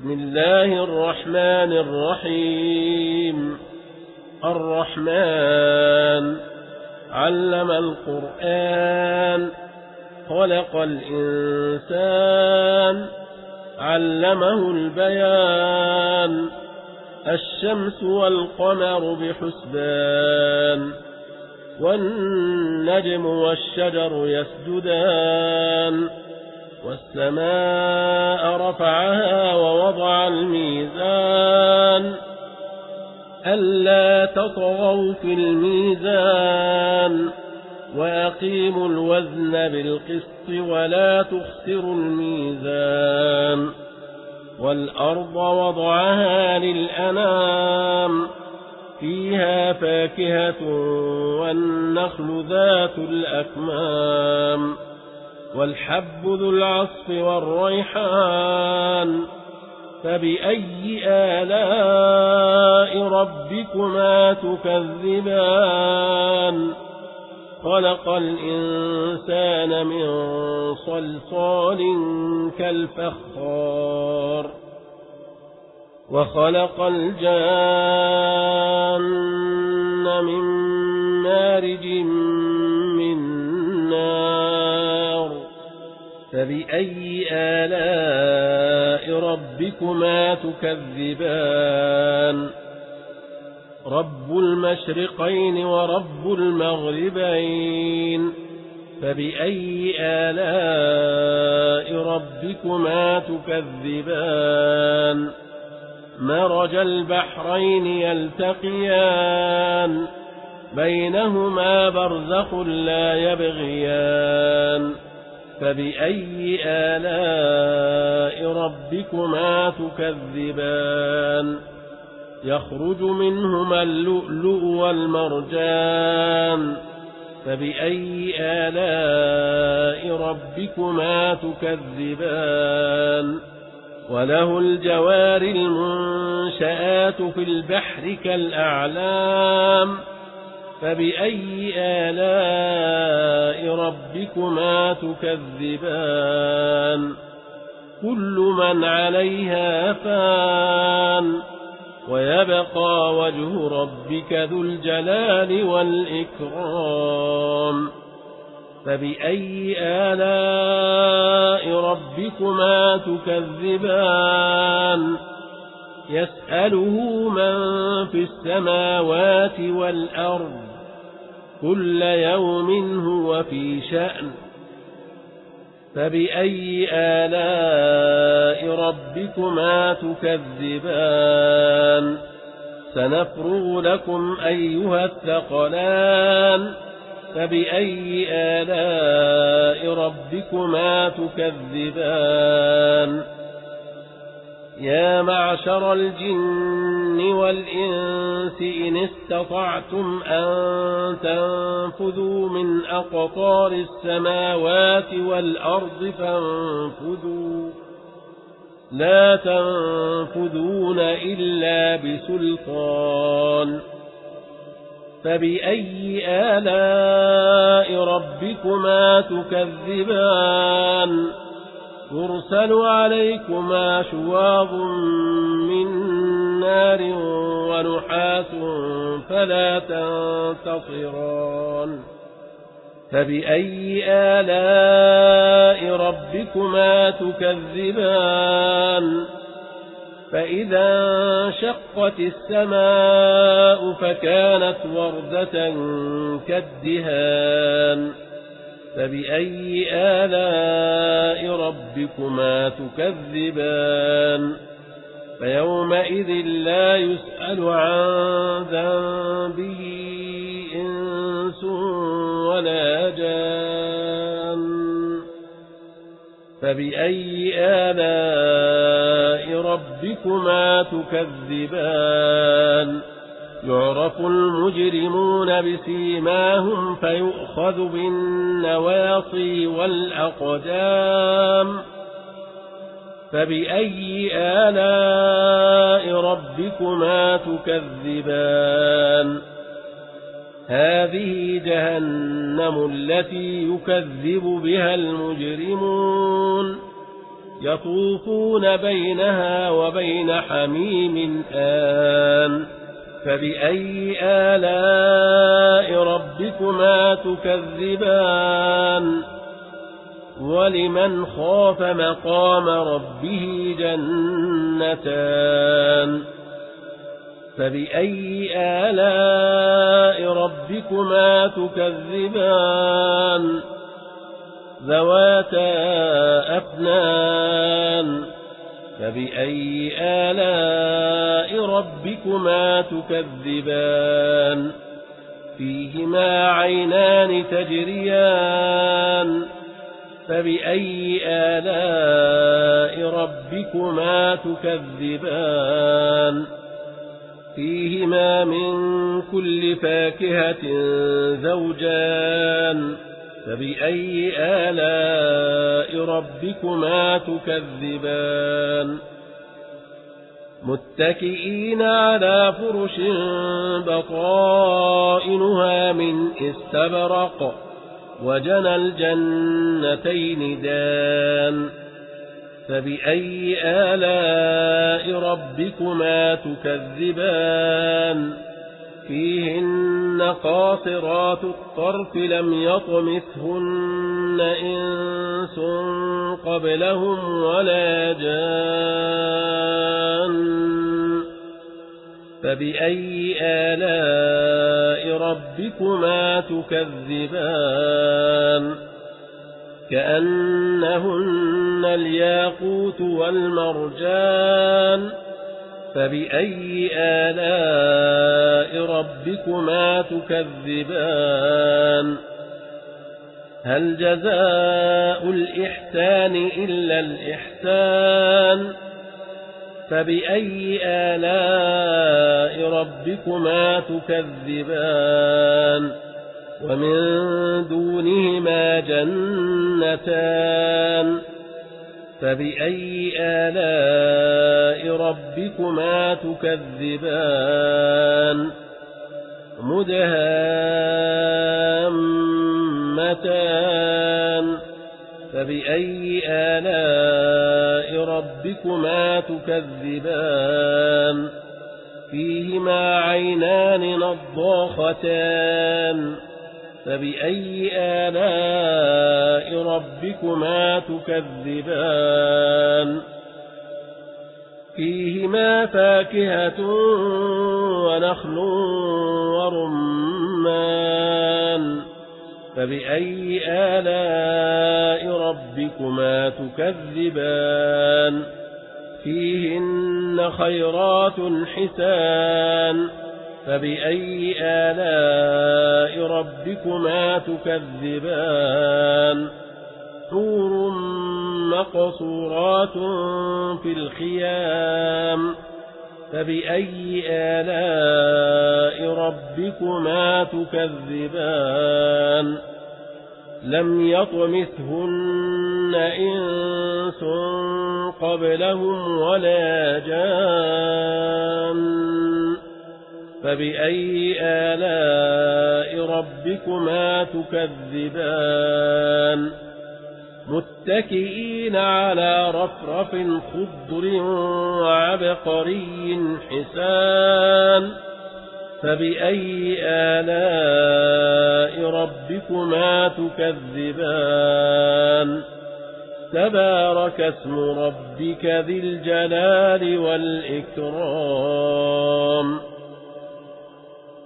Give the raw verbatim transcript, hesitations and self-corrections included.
بسم الله الرحمن الرحيم. الرحمن علم القرآن، خلق الإنسان، علمه البيان. الشمس والقمر بحسبان، والنجم والشجر يسجدان. والسماء رفعها ووضع الميزان، ألا تطغوا في الميزان، وأقيموا الوزن بالقسط ولا تخسروا الميزان. والأرض وضعها للأنام، فيها فاكهة والنخل ذات الأكمام. والحب ذو العصف والريحان، فبأي آلاء ربكما تكذبان. خلق الإنسان من صلصال كالفخار، وخلق الجان من مارج من نار. فبأي آلاء ربكما تكذبان. رب المشرقين ورب المغربين، فبأي آلاء ربكما تكذبان. مرج البحرين يلتقيان، بينهما برزخ لا يبغيان. فبأي آلاء ربكما تكذبان. يخرج منهما اللؤلؤ والمرجان، فبأي آلاء ربكما تكذبان. وله الجوار المنشآت في البحر كالأعلام، فبأي آلاء ربكما تكذبان. كل من عليها فان، ويبقى وجه ربك ذو الجلال والإكرام. فبأي آلاء ربكما تكذبان. يسأله من في السماوات والأرض، كل يوم هو في شأن. فبأي آلاء ربكما تكذبان. سنفرغ لكم أيها الثقلان، فبأي آلاء ربكما تكذبان. يا معشر الجن والإنس إن استطعتم أن تنفذوا من أقطار السماوات والأرض فانفذوا، لا تنفذون إلا بسلطان. فبأي آلاء ربكما تكذبان. يرسل عليكما شواظ من نار ونحاس فلا تنتصران. فبأي آلاء ربكما تكذبان. فإذا انشقت السماء فكانت وردة كالدهان. فبأي آلاء ربكما تكذبان. فيومئذ لا يسأل عن ذنبه إنس ولا جان. فبأي آلاء ربكما تكذبان. يعرف المجرمون بسيماهم فيؤخذ بالنواصي والأقدام. فبأي آلاء ربكما تكذبان. هذه جهنم التي يكذب بها المجرمون، يطوفون بينها وبين حميم آن فبأي آلاء ربكما تكذبان ولمن خاف مقام ربه جنتان فبأي آلاء ربكما تكذبان ذواتا أفنان فبأي آلاء ربكما تكذبان فيهما عينان تجريان فبأي آلاء ربكما تكذبان فيهما من كل فاكهة زوجان فبأي آلاء ربكما تكذبان متكئين على فرش بطائنها من استبرق وجنى الجنتين دان فبأي آلاء ربكما تكذبان فيهن قاصرات الطرف لم يطمثهن إنس قبلهم ولا جان فبأي آلاء ربكما تكذبان كأنهن الياقوت والمرجان فبأي آلاء ربكما تكذبان هل جزاء الإحسان إلا الإحسان فبأي آلاء ربكما تكذبان ومن دونهما جنتان فبأي آلاء ربكما تكذبان مدهامتان فبأي آلاء ربكما تكذبان فيهما عينان نضاختان فبأي آلاء ربكما تكذبان فيهما فاكهة ونخل ورمان فبأي آلاء ربكما تكذبان فيهن خيرات حسان فبأي آلاء ربكما تكذبان حور مقصورات في الخيام فبأي آلاء ربكما تكذبان لم يطمثهن إنس قبلهم ولا جان فبأي آلاء ربكما تكذبان متكئين على رفرف خضر وعبقري حسان فبأي آلاء ربكما تكذبان تبارك اسم ربك ذي الجلال والإكرام